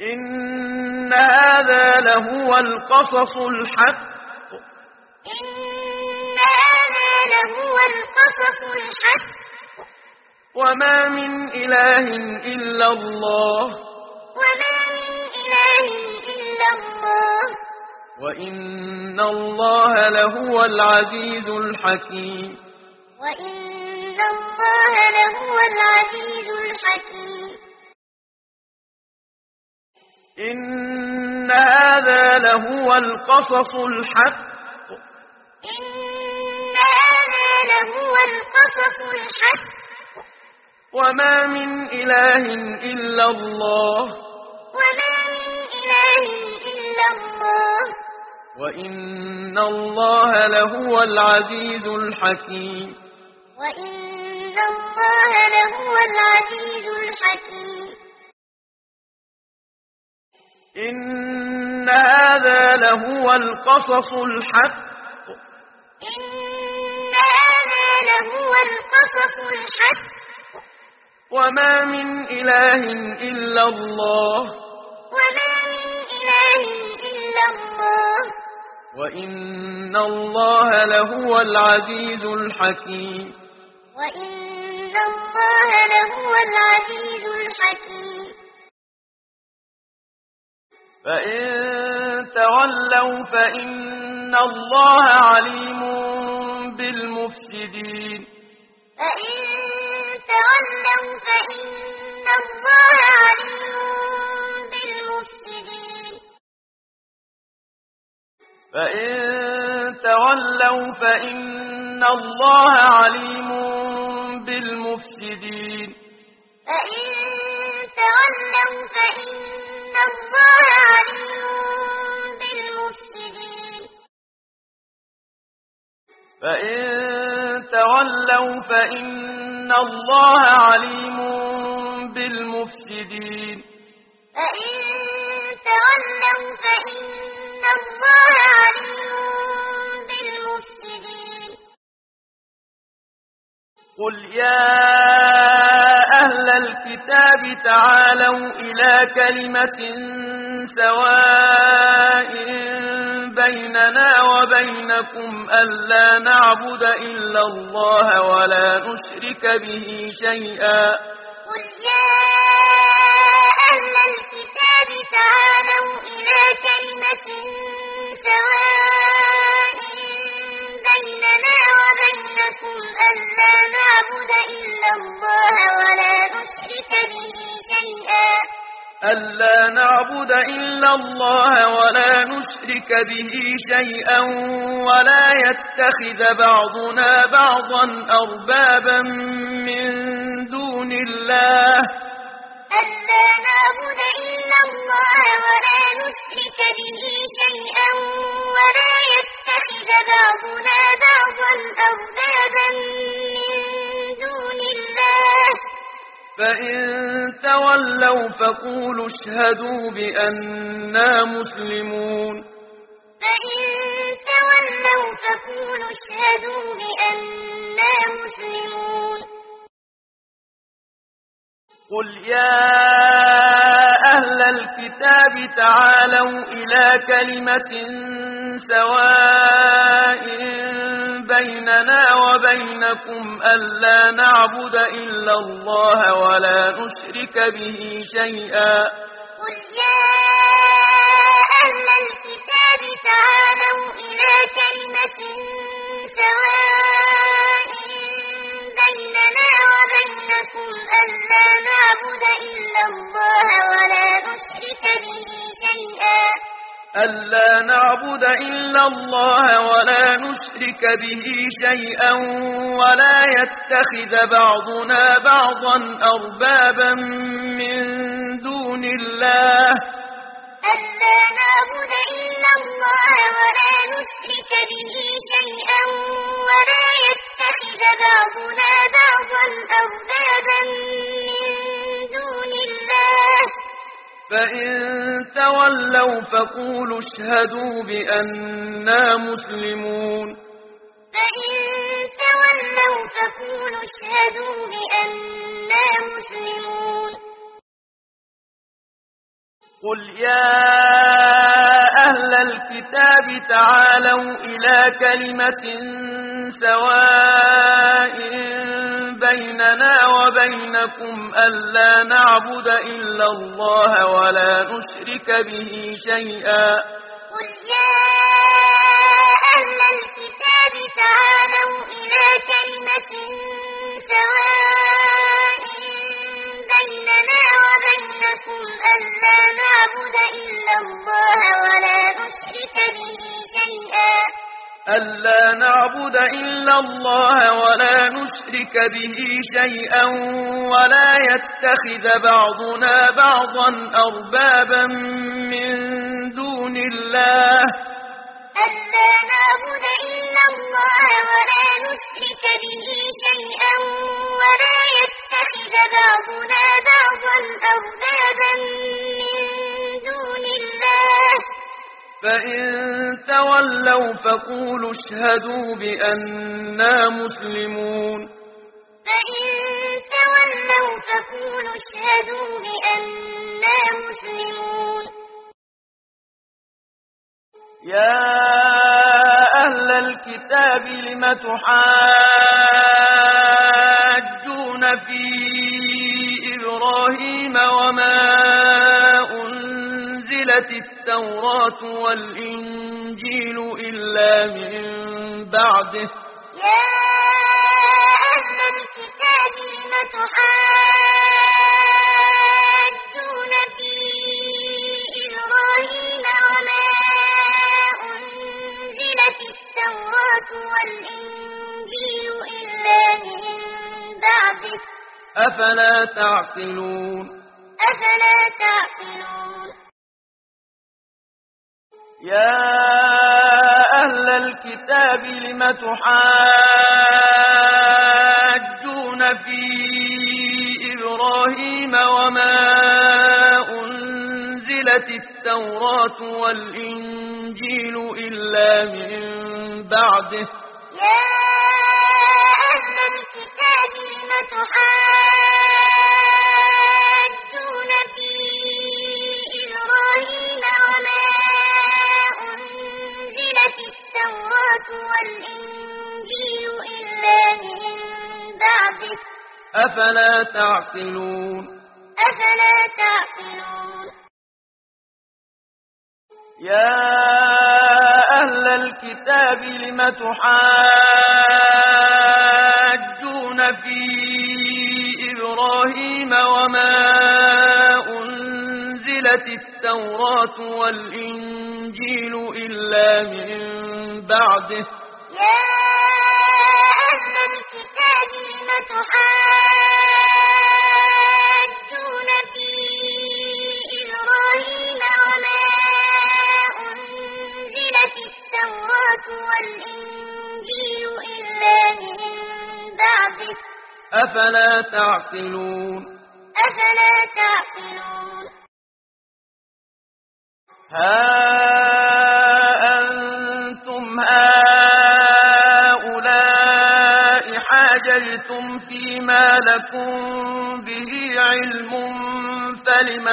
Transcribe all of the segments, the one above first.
إن هذا لهو القصص الحق إن هذا لهو القصص الحق وما من إله إلا الله وما من إله إلا الله وإن الله لهو العزيز الحكيم وإن الله لهو العزيز الحكيم إن هذا لهو القصص الحق إن هذا لهو القصص الحق وما من إله إلا الله وما من إله إلا الله وإن الله لهو العزيز الحكيم وإن الله لهو العزيز الحكيم إن هذا لهو القصص الحق إن هذا لهو القصص الحق وما من إله إلا الله وما من إله إلا الله وإن الله لهو العزيز الحكيم وإن الله لهو العزيز الحكيم فإن تولوا فإن الله عليم بالمفسدين فإن تولوا فإن الله عليم بالمفسدين فإن تولوا فإن الله عليم بالمفسدين فإن تولوا فإن الله عليم بالمفسدين فإن تولوا فإن الله عليم بالمفسدين فإن تولوا فإن الله عليم بالمفسدين قل يا أهل الكتاب تعالوا إلى كلمة سواء بيننا وبينكم ألا نعبد إلا الله ولا نشرك به شيئا قل يا أهل الكتاب تعالوا إلى كلمة سواء بيننا وبينكم ألا نعبد إلا الله ولا نشرك به شيئا ألا نعبد إلا الله ولا نشرك به شيئا ولا يتخذ بعضنا بعضا أربابا من دون الله ألا نعبد إلا الله ولا نشرك به شيئا ولا يتخذ بعضنا بعضا أربابا من دون الله فإن تولوا فقولوا اشهدوا بأننا مسلمون فإن تولوا فقولوا اشهدوا بأننا مسلمون قل يا أهل الكتاب تعالوا إلى كلمة سواء بيننا وبينكم ألا نعبد إلا الله ولا نشرك به شيئا قل يا أهل الكتاب تعالوا إلى كلمة سواء بيننا وبينكم ألا نعبد إلا الله ولا نشرك به شيئا ألا نعبد إلا الله ولا نشرك به شيئا ولا يتخذ بعضنا بعضا أربابا من دون الله ألا نعبد إلا الله ولا نشرك به شيئا ولا يتخذ بعضنا بعضا أربابا من دون الله فإن تولوا فقولوا اشهدوا بأننا مسلمون فإن تولوا فقولوا اشهدوا بأننا مسلمون قل يا أهل الكتاب تعالوا إلى كلمة سواء بيننا وبينكم ألا نعبد إلا الله ولا نشرك به شيئا. قل يا أهل الكتاب تعالوا إلى كلمة سواء بيننا وبينكم ألا نعبد إلا الله ولا نشرك به شيئا. ألا نعبد إلا الله ولا نشرك به شيئا ولا يتخذ بعضنا بعضا أربابا من دون الله. ألا نعبد إلا الله ولا نشرك به شيئا ولا يتخذ بعضنا بعضا أربابا من دون الله. فإن تولوا فقولوا اشهدوا بأننا مسلمون. فإن تولوا فقولوا اشهدوا بأننا مسلمون. يا أهل الكتاب لم تحاجون في إبراهيم وما أنزلت التوراة والإنجيل إلا من بعده. يا أهل الكتاب لم تحاجون في إبراهيم وما أنزلت التوراة والإنجيل إلا من بعده. أفلا تعقلون. أفلا تعقلون. يا أهل الكتاب لم تحاجون في إبراهيم وما أنزلت التوراة والإنجيل إلا من بعده. يا أهل الكتاب لم تحاجون في إبراهيم وما أنزلت التوراة والإنجيل إلا من بعده. أفلا تعقلون. أفلا تعقلون. يا أهل الكتاب لم تحاجون في إبراهيم وما أنزلت التوراة والإنجيل إلا من بعده. يا أهل الكتاب لم تحاجون في إبراهيم وما أنزلت التوراة والإنجيل إلا من بعده. أفلا تعقلون. أفلا تعقلون. ها أنتم هؤلاء حاججتم فيما لكم به علم فلم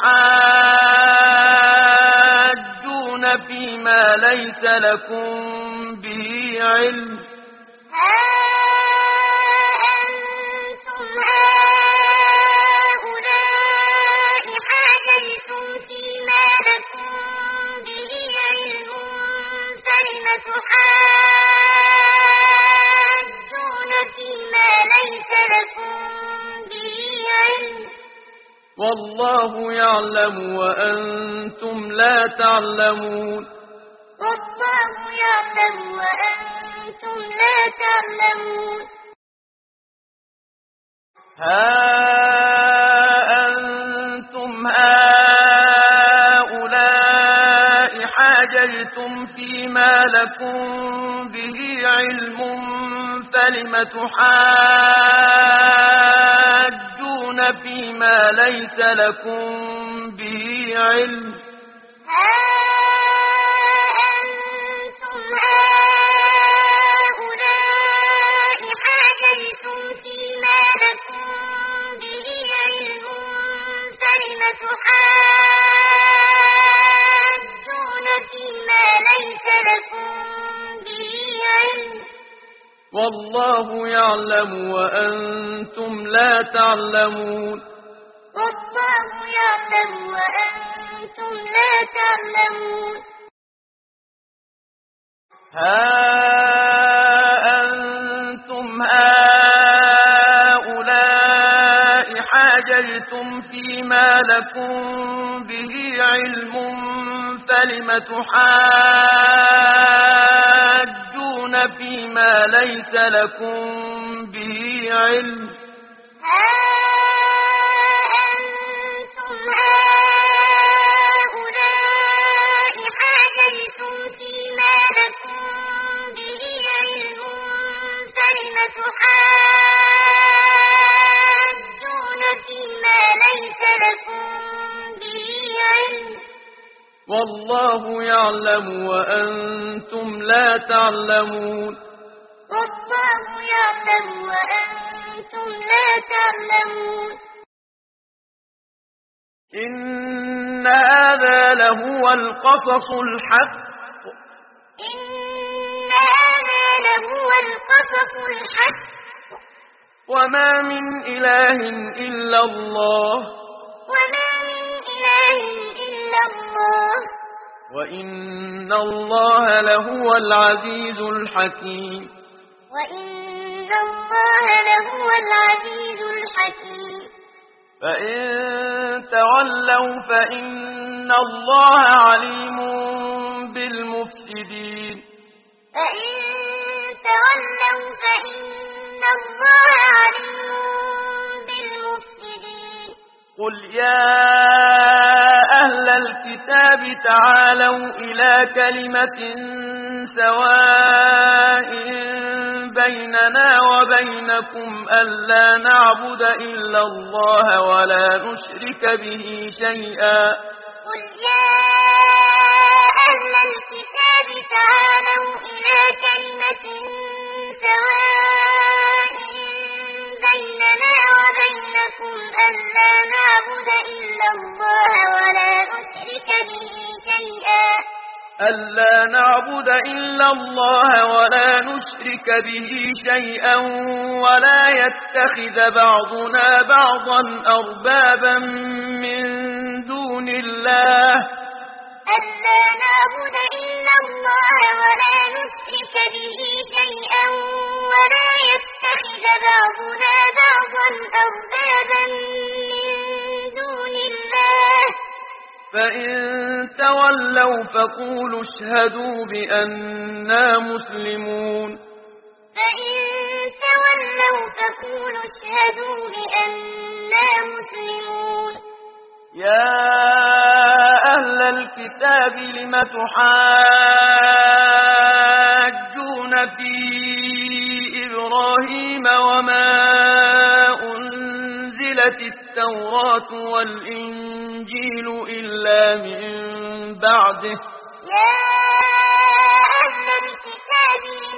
تحاجون فيما ليس لكم به علم. ها أنتم هؤلاء حاججتم فيما لكم به علم فلم تحاجون فيما ليس لكم به علم. والله يعلم وأنتم لا تعلمون. والله يعلم وأنتم لا تعلمون. ها أنتم هؤلاء حاججتم فيما لكم به علم فلم تحاجون فيما ليس لكم به علم. ها أنتم هؤلاء حاججتم فيما لكم به علم فلم تحاجون والله يعلم وأنتم لا تعلمون والله يعلم وأنتم لا تعلمون ها أنتم هؤلاء حاججتم فيما لكم به علم فلم تحاجون فيما ليس لكم به علم أنتم هؤلاء حاججتم فيما لكم به علم فلم تحاجون فيما ليس لكم به علم والله يعلم وأنتم لا تعلمون والله يعلم وأنتم لا تعلمون إن هذا لهو القصص الحق إن هذا لهو القصص الحق وما من إله إلا الله وما من إله إلا الله وإن الله لهو العزيز الحكيم وإن الله لهو العزيز الحكيم فإن تولوا فإن الله عليم بالمفسدين فإن تولوا فإن الله عليم بالمفسدين قل يا أهل الكتاب تعالوا إلى كلمة سواء بيننا وبينكم ألا نعبد إلا الله ولا نشرك به شيئا قل يا أهل الكتاب تعالوا إلى كلمة سواء بيننا وبينكم ألا نعبد إلا الله ولا نشرك به شيئا ألا نعبد إلا الله ولا نشرك به شيئا ولا يتخذ بعضنا بعضا أربابا من دون الله ألا نعبد إلا الله ولا نشرك به شيئا ولا يتخذ بعضنا بعضا أربابا من دون الله فإن تولوا فقولوا اشهدوا بأننا مسلمون فإن تولوا فقولوا اشهدوا بأننا مسلمون يا أهل الكتاب لم تحاجون في إبراهيم وما أنزلت التوراة والإنجيل إلا من بعده يا أهل الكتاب لم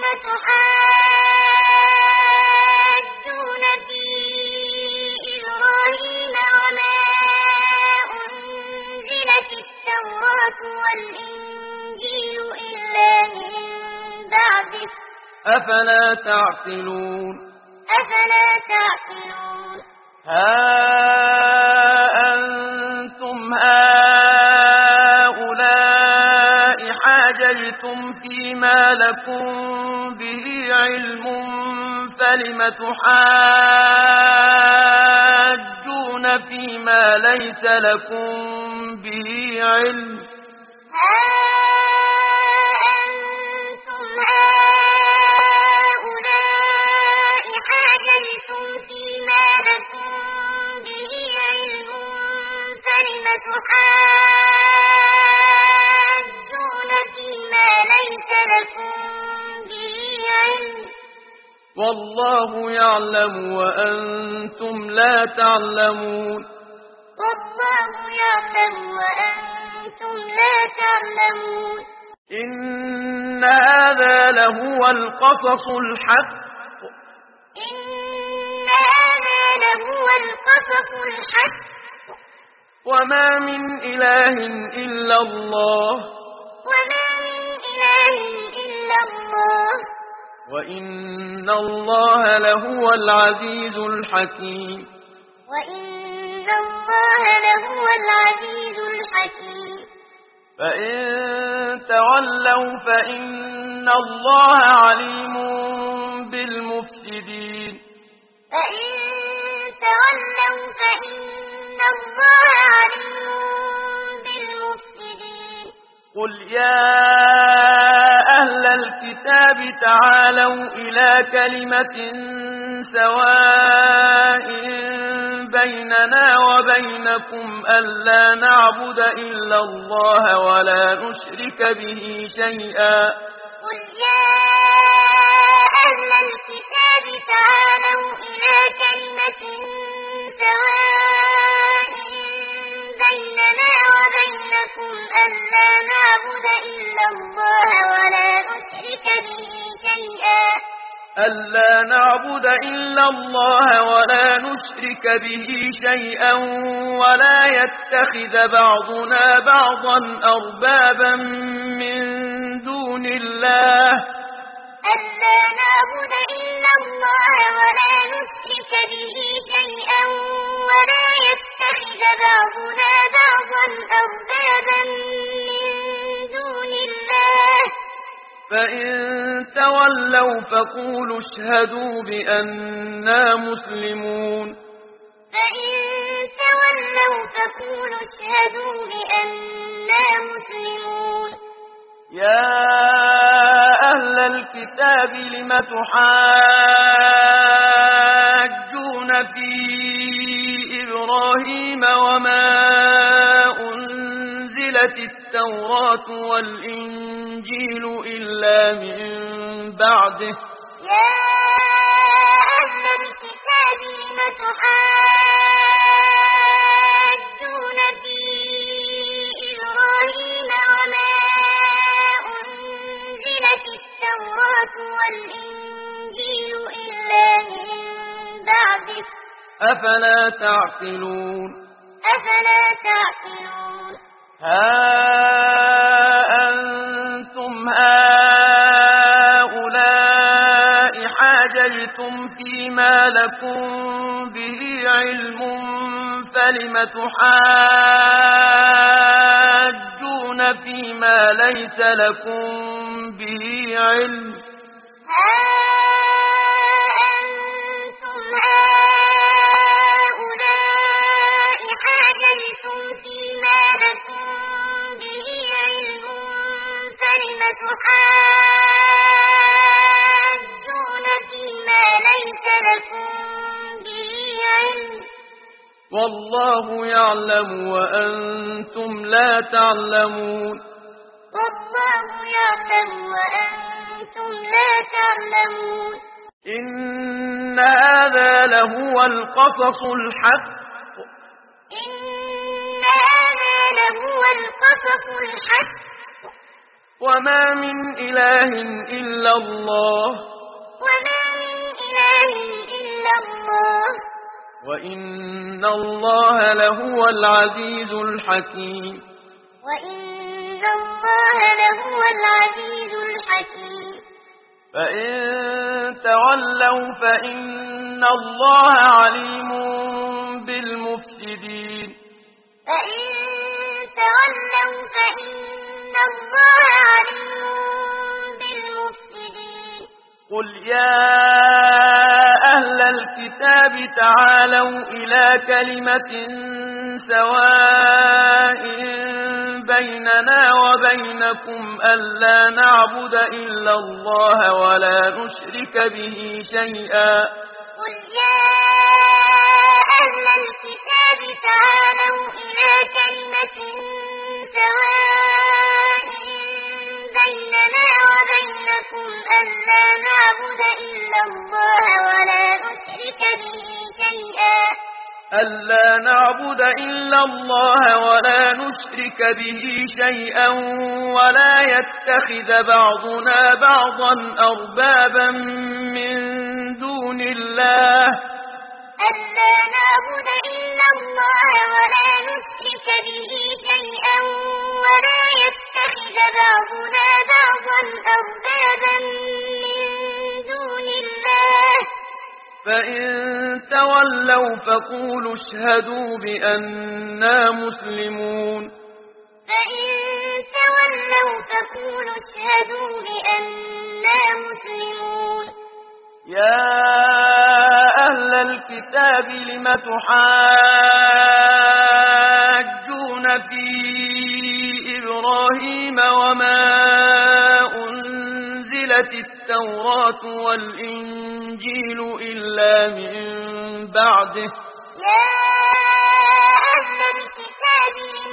تحاجون في إبراهيم وما أنزلت التوراة والإنجيل إلا من بعده أفلا تعقلون أفلا تعقلون ها أنتم هؤلاء حاججتم فيما لكم به علم فلم تحاجون فيما ليس لكم به علم أنتم هؤلاء حاججتم فيما لكم به علم فلم تحاجون فيما ليس لكم به علم والله يعلم وأنتم لا تعلمون والله يعلم وأنتم لا تعلمون إن هذا لهو القصص الحق إن هذا لهو القصص الحق وما من إله إلا الله وما من إله إلا الله وإن الله لهو العزيز الحكيم وإن الله لهو العزيز الحكيم فإن تولوا فإن الله عليم بالمفسدين فإن تولوا فإن الله عليم بالمفسدين قل يا أهل الكتاب تعالوا إلى كلمة سواء بيننا وبينكم ألا نعبد إلا الله ولا نشرك به شيئا قل يا أهل الكتاب تعالوا إلى كلمة سواء بيننا وبينكم ألا نعبد إلا الله ولا نشرك به شيئا ألا نعبد إلا الله ولا نشرك به شيئا ولا يتخذ بعضنا بعضا أربابا من دون الله ألا نعبد إلا الله ولا نشرك به شيئا ولا يتخذ بعضنا بعضا أربابا من دون الله فإن تولوا فقولوا اشهدوا بأننا مسلمون فإن تولوا فقولوا اشهدوا بأننا مسلمون يا أهل الكتاب لم تحاجون في إبراهيم وما أنزلت التوراة والإنجيل إلا من بعده يا أهل الكتاب لم تحاجون في إبراهيم وما أنزلت التوراة والإنجيل إلا من بعده أفلا تعقلون أفلا تعقلون ها أنتم هؤلاء حاججتم فيما لكم به علم فلم تحاجون فيما ليس لكم به علم ها أنتم هؤلاء حاججتم فيما لكم به علم فلم تحاجون فيما ليس لكم به علم والله يعلم وأنتم لا تعلمون والله يعلم وأنتم لا تعلمون إن هذا لهو القصص الحق إن هذا لهو القصص الحق وما من إله إلا الله وما من إله إلا الله وإن الله لهو العزيز الحكيم وإن الله لهو العزيز الحكيم فإن تولوا فإن الله عليم بالمفسدين فإن تولوا فإن الله عليم بالمفسدين قل يا أهل الكتاب تعالوا إلى كلمة سواء بيننا وبينكم ألا نعبد إلا الله ولا نشرك به شيئا قل يا أهل الكتاب تعالوا إلى كلمة سواء بيننا وبينكم ألا نعبد إلا الله ولا نشرك به شيئا ألا نعبد إلا الله ولا نشرك به شيئا ولا يتخذ بعضنا بعضا أربابا من دون الله ألا نعبد إلا الله ولا نشرك به شيئا ولا يتخذ بعضنا بعضا أربابا من فإن تولوا فقولوا اشهدوا بأننا مسلمون فإن تولوا فقولوا اشهدوا بأننا مسلمون يا أهل الكتاب لم تحاجون في إبراهيم وما أنزلت التوراة والإنجيل إلا من بعده يا أهل الكتاب لم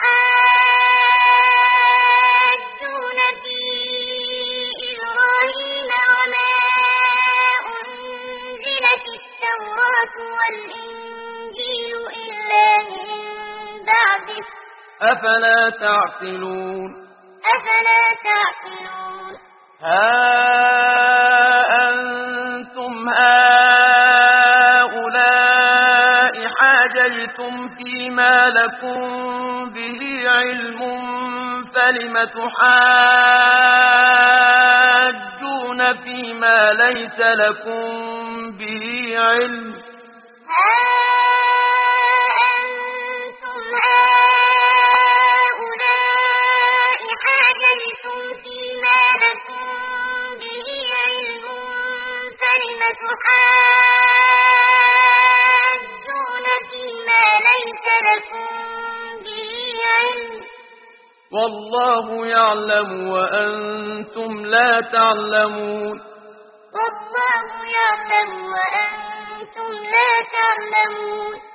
تحاجون في إبراهيم وما أنزلت التوراة والإنجيل إلا من بعده أفلا تعقلون أفلا تعقلون ها أنتم هؤلاء حاججتم فيما لكم به علم فلم تحاجون فيما ليس لكم به علم ها أنتم هؤلاء حاججتم فيما لكم به علم فلم تحاجون فيما ليس لكم به علم والله يعلم وأنتم لا تعلمون والله يعلم وأنتم لا تعلمون